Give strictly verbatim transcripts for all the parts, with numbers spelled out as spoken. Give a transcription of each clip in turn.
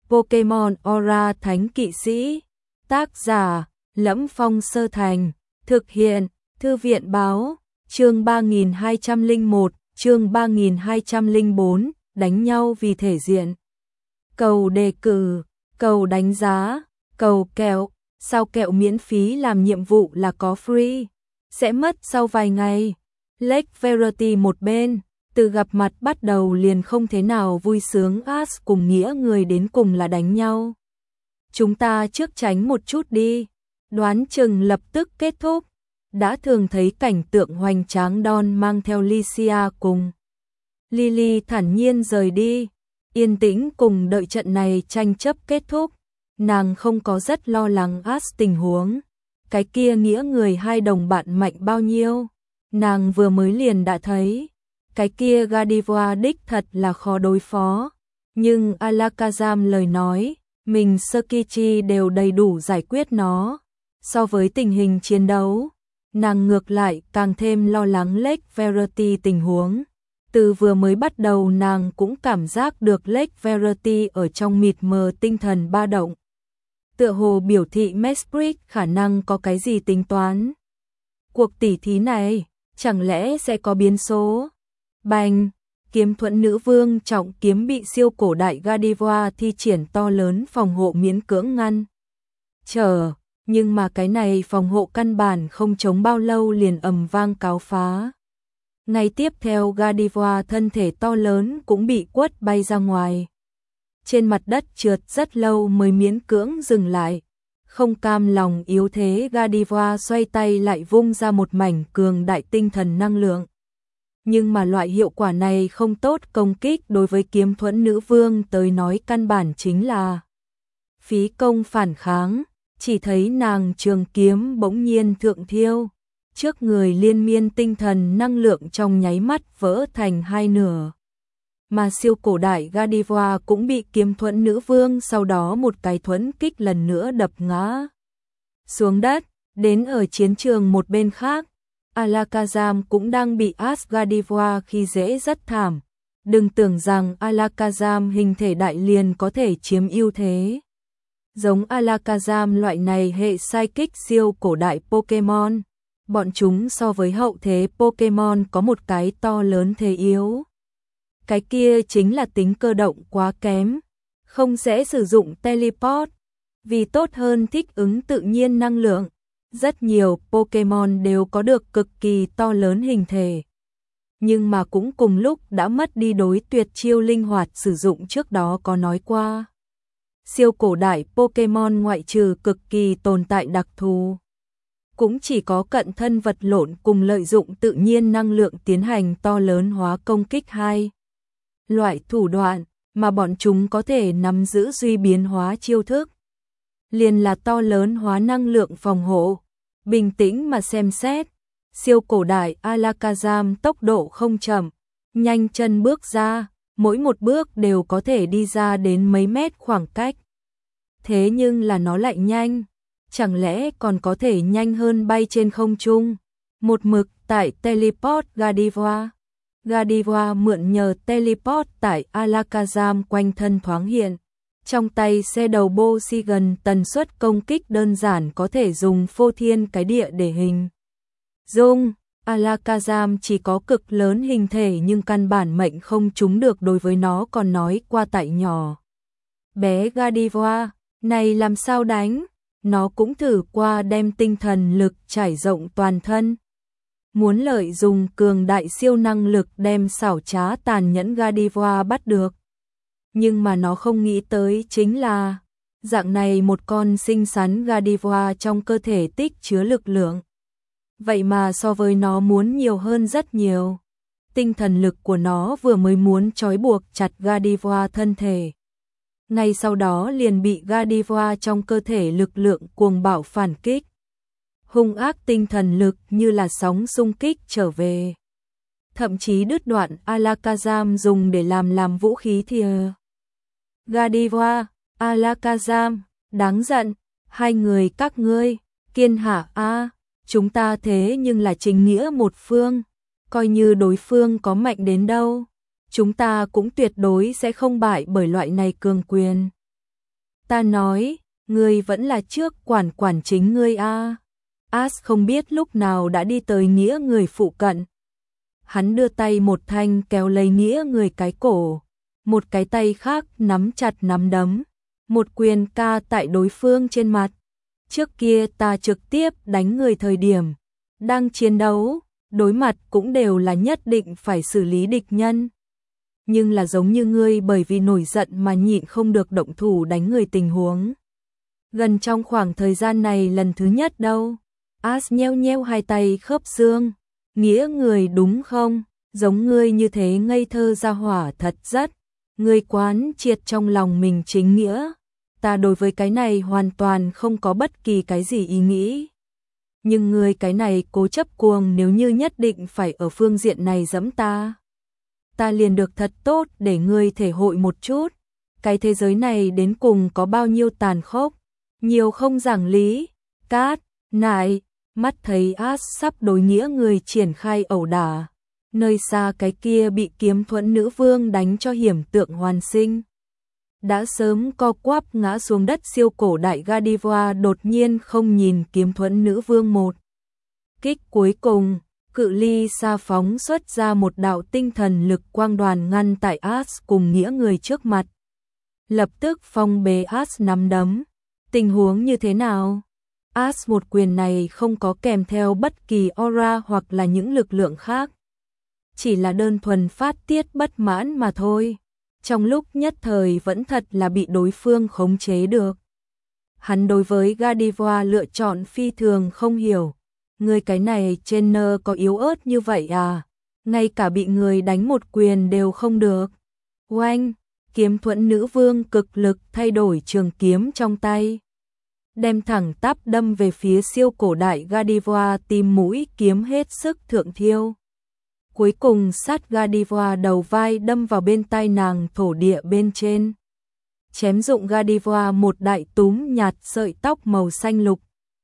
Pokemon Aura Thánh Kỵ Sĩ. Tác giả: Lẫm Phong Sơ Thành. Thực hiện: Thư viện báo. Chương ba nghìn hai trăm lẻ một, chương ba nghìn hai trăm lẻ bốn, đánh nhau vì thể diện. Cầu đề cử, cầu đánh giá, cầu kẹo, sao kẹo miễn phí làm nhiệm vụ là có free, sẽ mất sau vài ngày. Lake Verity một bên, từ gặp mặt bắt đầu liền không thế nào vui sướng. Ash cùng nghĩa người đến cùng là đánh nhau. Chúng ta trước tránh một chút đi, đoán chừng lập tức kết thúc. Đã thường thấy cảnh tượng hoành tráng Don mang theo Lycia cùng Lily thản nhiên rời đi, yên tĩnh cùng đợi trận này tranh chấp kết thúc. Nàng không có rất lo lắng Ash tình huống, cái kia nghĩa người hai đồng bạn mạnh bao nhiêu, nàng vừa mới liền đã thấy. Cái kia Gardevoir đích thật là khó đối phó, nhưng Alakazam lời nói, mình Shuichi đều đầy đủ giải quyết nó. So với tình hình chiến đấu, nàng ngược lại càng thêm lo lắng Lake Verity tình huống. Từ vừa mới bắt đầu nàng cũng cảm giác được Lake Verity ở trong mịt mờ tinh thần ba động. Tựa hồ biểu thị Mesprit khả năng có cái gì tính toán. Cuộc tỉ thí này, chẳng lẽ sẽ có biến số? Bành, kiếm thuẫn nữ vương trọng kiếm bị siêu cổ đại Gardevoir thi triển to lớn phòng hộ miễn cưỡng ngăn. Chờ, nhưng mà cái này phòng hộ căn bản không chống bao lâu liền ầm vang cáo phá. Ngay tiếp theo Gardevoir thân thể to lớn cũng bị quất bay ra ngoài. Trên mặt đất trượt rất lâu mới miễn cưỡng dừng lại. Không cam lòng yếu thế Gardevoir xoay tay lại vung ra một mảnh cường đại tinh thần năng lượng. Nhưng mà loại hiệu quả này không tốt, công kích đối với kiếm thuẫn nữ vương tới nói căn bản chính là phí công phản kháng. Chỉ thấy nàng trường kiếm bỗng nhiên thượng thiêu, trước người liên miên tinh thần năng lượng trong nháy mắt vỡ thành hai nửa. Mà siêu cổ đại Gardevoir cũng bị kiếm thuẫn nữ vương sau đó một cái thuẫn kích lần nữa đập ngã xuống đất. Đến ở chiến trường một bên khác, Alakazam cũng đang bị Ash Gardevoir khi dễ rất thảm. Đừng tưởng rằng Alakazam hình thể đại liền có thể chiếm ưu thế. Giống Alakazam loại này hệ psychic siêu cổ đại Pokemon, bọn chúng so với hậu thế Pokemon có một cái to lớn thế yếu. Cái kia chính là tính cơ động quá kém, không dễ sử dụng teleport. Vì tốt hơn thích ứng tự nhiên năng lượng, rất nhiều Pokemon đều có được cực kỳ to lớn hình thể. Nhưng mà cũng cùng lúc đã mất đi đối tuyệt chiêu linh hoạt sử dụng trước đó có nói qua. Siêu cổ đại Pokemon ngoại trừ cực kỳ tồn tại đặc thù, cũng chỉ có cận thân vật lộn cùng lợi dụng tự nhiên năng lượng tiến hành to lớn hóa công kích hai loại thủ đoạn mà bọn chúng có thể nắm giữ duy biến hóa chiêu thức. Liền là to lớn hóa năng lượng phòng hộ. Bình tĩnh mà xem xét, siêu cổ đại Alakazam tốc độ không chậm, nhanh chân bước ra, mỗi một bước đều có thể đi ra đến mấy mét khoảng cách. Thế nhưng là nó lại nhanh, chẳng lẽ còn có thể nhanh hơn bay trên không trung. Một mực tại teleport Gardevoir. Gardevoir mượn nhờ teleport tại Alakazam quanh thân thoáng hiện. Trong tay xe đầu Bosigan tần suất công kích đơn giản có thể dùng phô thiên cái địa để hình dung. Alakazam chỉ có cực lớn hình thể nhưng căn bản mệnh không trúng được, đối với nó còn nói qua tại nhỏ bé Gardevoir này làm sao đánh. Nó cũng thử qua đem tinh thần lực trải rộng toàn thân, muốn lợi dụng cường đại siêu năng lực đem xảo trá tàn nhẫn Gardevoir bắt được. Nhưng mà nó không nghĩ tới chính là dạng này một con xinh xắn Gardevoir trong cơ thể tích chứa lực lượng, vậy mà so với nó muốn nhiều hơn rất nhiều. Tinh thần lực của nó vừa mới muốn trói buộc chặt Gardevoir thân thể, ngay sau đó liền bị Gardevoir trong cơ thể lực lượng cuồng bạo phản kích. Hung ác tinh thần lực như là sóng xung kích trở về, thậm chí đứt đoạn Alakazam dùng để làm làm vũ khí thìa. Gardevoir, Alakazam, đáng giận, hai người các ngươi, kiên hạ a, chúng ta thế nhưng là chính nghĩa một phương, coi như đối phương có mạnh đến đâu, chúng ta cũng tuyệt đối sẽ không bại bởi loại này cường quyền. Ta nói, ngươi vẫn là trước quản quản chính ngươi a. As không biết lúc nào đã đi tới Nghĩa Người phụ cận. Hắn đưa tay một thanh kéo lấy Nghĩa Người cái cổ, một cái tay khác nắm chặt nắm đấm, một quyền ca tại đối phương trên mặt. Trước kia ta trực tiếp đánh người thời điểm, đang chiến đấu, đối mặt cũng đều là nhất định phải xử lý địch nhân. Nhưng là giống như ngươi bởi vì nổi giận mà nhịn không được động thủ đánh người tình huống. Gần trong khoảng thời gian này lần thứ nhất đâu. As nheo nheo hai tay khớp xương. Nghĩa Người đúng không? Giống ngươi như thế ngây thơ ra hỏa thật rất. Ngươi quán triệt trong lòng mình chính nghĩa. Ta đối với cái này hoàn toàn không có bất kỳ cái gì ý nghĩ. Nhưng ngươi cái này cố chấp cuồng, nếu như nhất định phải ở phương diện này giẫm ta, ta liền được thật tốt để ngươi thể hội một chút. Cái thế giới này đến cùng có bao nhiêu tàn khốc, nhiều không giảng lý. Cát, nại, mắt thấy As sắp đối Nghĩa Người triển khai ẩu đả. Nơi xa cái kia bị Kiếm Thuẫn nữ vương đánh cho hiểm tượng hoàn sinh, đã sớm co quắp ngã xuống đất siêu cổ đại Gardevoir đột nhiên không nhìn Kiếm Thuẫn nữ vương một kích cuối cùng, cự ly xa phóng xuất ra một đạo tinh thần lực quang đoàn ngăn tại As cùng Nghĩa Người trước mặt. Lập tức phong bế As nắm đấm. Tình huống như thế nào? As một quyền này không có kèm theo bất kỳ aura hoặc là những lực lượng khác, chỉ là đơn thuần phát tiết bất mãn mà thôi. Trong lúc nhất thời vẫn thật là bị đối phương khống chế được. Hắn đối với Gardevoir lựa chọn phi thường không hiểu. Người cái này trên nơ có yếu ớt như vậy à? Ngay cả bị người đánh một quyền đều không được. Oanh, Kiếm Thuẫn nữ vương cực lực thay đổi trường kiếm trong tay, đem thẳng tắp đâm về phía siêu cổ đại Gardevoir, tìm mũi kiếm hết sức thượng thiêu. Cuối cùng sát Gardevoir đầu vai đâm vào bên tai nàng thổ địa bên trên, chém dụng Gardevoir một đại túm nhạt sợi tóc màu xanh lục.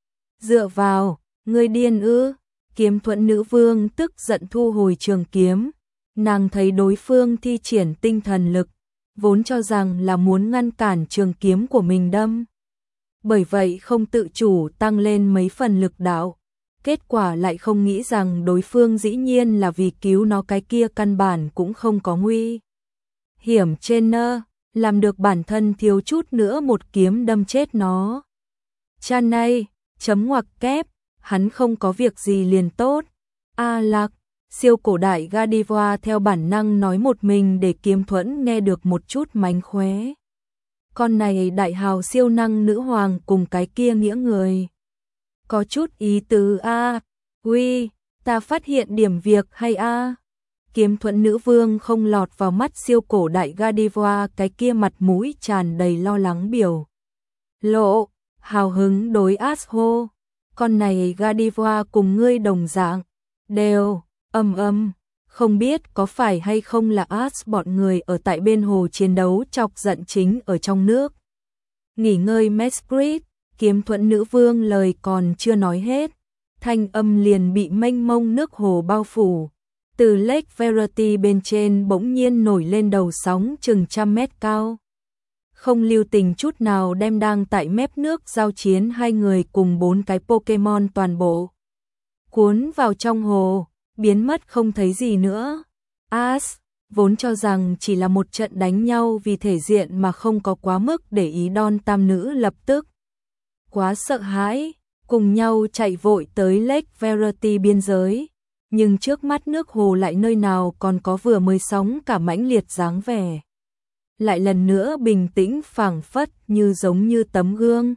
Dựa vào, ngươi điên ư? Kiếm Thuẫn nữ vương tức giận thu hồi trường kiếm. Nàng thấy đối phương thi triển tinh thần lực, vốn cho rằng là muốn ngăn cản trường kiếm của mình đâm, bởi vậy không tự chủ tăng lên mấy phần lực đạo. Kết quả lại không nghĩ rằng đối phương dĩ nhiên là vì cứu nó, cái kia căn bản cũng không có nguy hiểm trên nơ, làm được bản thân thiếu chút nữa một kiếm đâm chết nó. Cha này, chấm ngoặc kép, hắn không có việc gì liền tốt. A Lạc, siêu cổ đại Gardevoir theo bản năng nói một mình để Kiếm Thuẫn nghe được một chút mánh khóe. Con này đại hào siêu năng nữ hoàng cùng cái kia Nghĩa Người có chút ý tứ a. Uy, ta phát hiện điểm việc hay a. Kiếm Thuẫn nữ vương không lọt vào mắt siêu cổ đại Gardevoir, cái kia mặt mũi tràn đầy lo lắng biểu lộ, hào hứng đối As hô. Con này Gardevoir cùng ngươi đồng dạng, đều, âm âm, không biết có phải hay không là As bọn người ở tại bên hồ chiến đấu chọc giận chính ở trong nước. Nghỉ ngơi Mesprit, Kiếm Thuẫn nữ vương lời còn chưa nói hết, thanh âm liền bị mênh mông nước hồ bao phủ. Từ Lake Verity bên trên bỗng nhiên nổi lên đầu sóng chừng trăm mét cao, không lưu tình chút nào đem đang tại mép nước giao chiến hai người cùng bốn cái Pokemon toàn bộ cuốn vào trong hồ, biến mất không thấy gì nữa. As vốn cho rằng chỉ là một trận đánh nhau vì thể diện mà không có quá mức để ý Don tam nữ lập tức quá sợ hãi, cùng nhau chạy vội tới Lake Verity biên giới. Nhưng trước mắt nước hồ lại nơi nào còn có vừa mới sóng cả mãnh liệt dáng vẻ. Lại lần nữa bình tĩnh phảng phất như giống như tấm gương.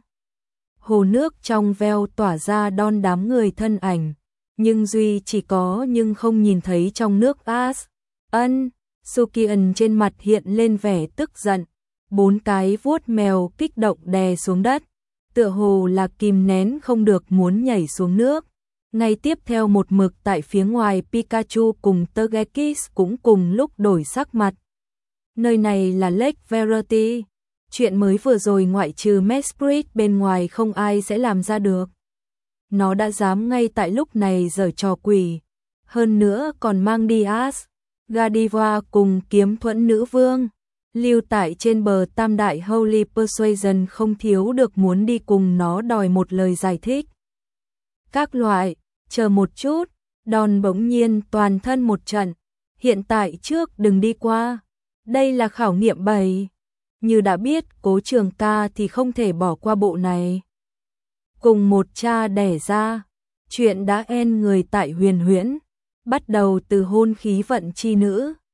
Hồ nước trong veo tỏa ra Don đám người thân ảnh, nhưng duy chỉ có nhưng không nhìn thấy trong nước As. Ân, Sukian trên mặt hiện lên vẻ tức giận, bốn cái vuốt mèo kích động đè xuống đất, tựa hồ là kìm nén không được muốn nhảy xuống nước. Ngay tiếp theo một mực tại phía ngoài Pikachu cùng Togekiss cũng cùng lúc đổi sắc mặt. Nơi này là Lake Verity, chuyện mới vừa rồi ngoại trừ Mesprit bên ngoài không ai sẽ làm ra được. Nó đã dám ngay tại lúc này giở trò quỷ, hơn nữa còn mang đi As, Gardevoir cùng Kiếm Thuẫn nữ vương. lưu tại trên bờ Tam Đại Holy Persuasion không thiếu được muốn đi cùng nó đòi một lời giải thích. Các loại, chờ một chút, Đòn bỗng nhiên toàn thân một trận, hiện tại trước đừng đi qua, đây là khảo nghiệm bảy. Như đã biết Cố Trường Ca thì không thể bỏ qua bộ này. Cùng một cha đẻ ra, chuyện đã en người tại Huyền Huyễn, bắt đầu từ hôn khí vận chi nữ,